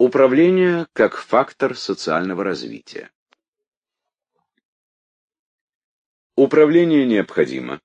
Управление как фактор социального развития. Управление необходимо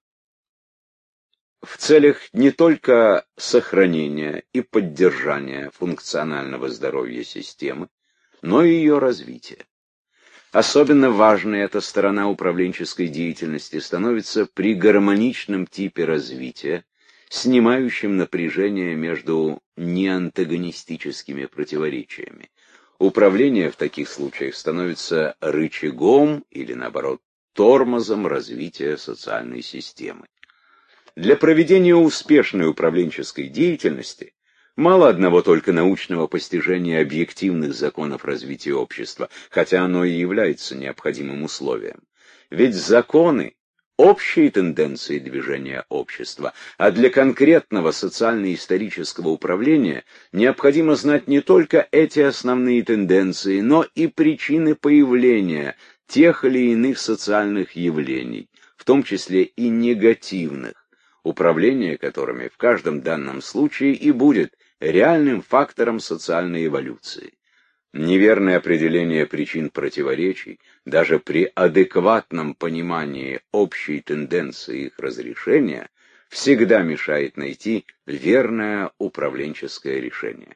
в целях не только сохранения и поддержания функционального здоровья системы, но и ее развития. Особенно важной эта сторона управленческой деятельности становится при гармоничном типе развития, снимающем напряжение между неантагонистическими противоречиями. Управление в таких случаях становится рычагом или, наоборот, тормозом развития социальной системы. Для проведения успешной управленческой деятельности мало одного только научного постижения объективных законов развития общества, хотя оно и является необходимым условием. Ведь законы – общие тенденции движения общества, а для конкретного социально-исторического управления необходимо знать не только эти основные тенденции, но и причины появления тех или иных социальных явлений, в том числе и негативных, управление которыми в каждом данном случае и будет реальным фактором социальной эволюции. Неверное определение причин противоречий, даже при адекватном понимании общей тенденции их разрешения, всегда мешает найти верное управленческое решение.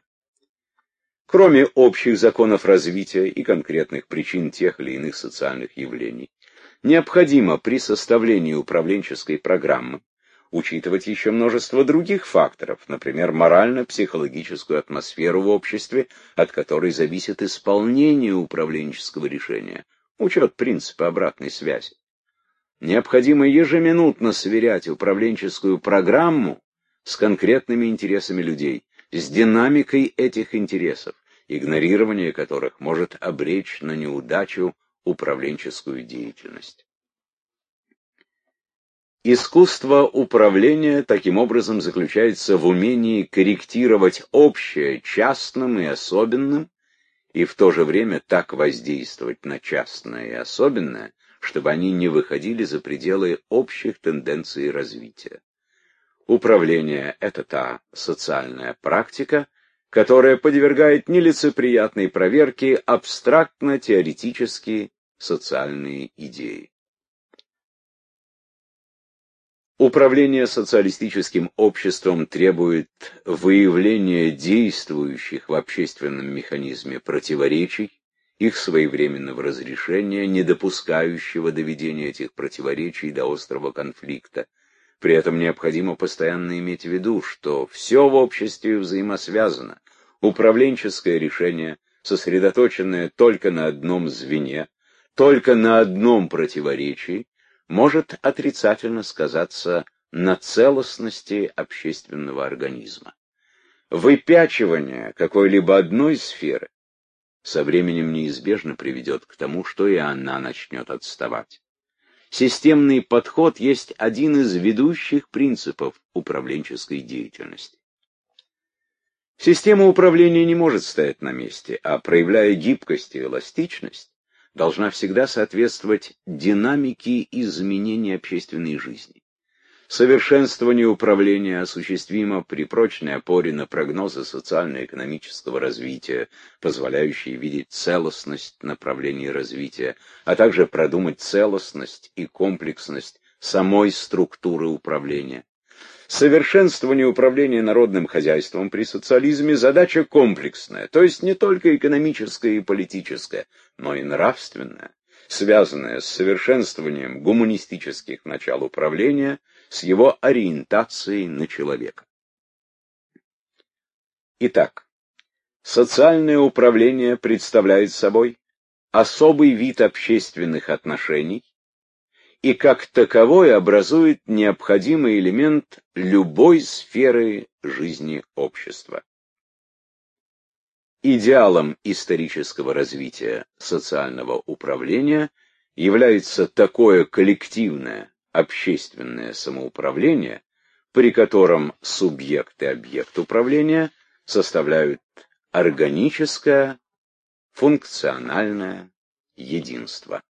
Кроме общих законов развития и конкретных причин тех или иных социальных явлений, необходимо при составлении управленческой программы учитывать еще множество других факторов, например, морально-психологическую атмосферу в обществе, от которой зависит исполнение управленческого решения, учет принципа обратной связи. Необходимо ежеминутно сверять управленческую программу с конкретными интересами людей, с динамикой этих интересов, игнорирование которых может обречь на неудачу управленческую деятельность. Искусство управления таким образом заключается в умении корректировать общее частным и особенным, и в то же время так воздействовать на частное и особенное, чтобы они не выходили за пределы общих тенденций развития. Управление – это та социальная практика, которая подвергает нелицеприятной проверке абстрактно-теоретические социальные идеи. Управление социалистическим обществом требует выявления действующих в общественном механизме противоречий, их своевременного разрешения, не допускающего доведения этих противоречий до острого конфликта. При этом необходимо постоянно иметь в виду, что все в обществе взаимосвязано. Управленческое решение, сосредоточенное только на одном звене, только на одном противоречии, может отрицательно сказаться на целостности общественного организма. Выпячивание какой-либо одной сферы со временем неизбежно приведет к тому, что и она начнет отставать. Системный подход есть один из ведущих принципов управленческой деятельности. Система управления не может стоять на месте, а проявляя гибкость и эластичность, должна всегда соответствовать динамике изменения общественной жизни. Совершенствование управления осуществимо при прочной опоре на прогнозы социально-экономического развития, позволяющие видеть целостность направлений развития, а также продумать целостность и комплексность самой структуры управления. Совершенствование управления народным хозяйством при социализме – задача комплексная, то есть не только экономическая и политическая, но и нравственная, связанная с совершенствованием гуманистических начал управления, с его ориентацией на человека. Итак, социальное управление представляет собой особый вид общественных отношений, и как таковой образует необходимый элемент любой сферы жизни общества. Идеалом исторического развития социального управления является такое коллективное общественное самоуправление, при котором субъект и объект управления составляют органическое функциональное единство.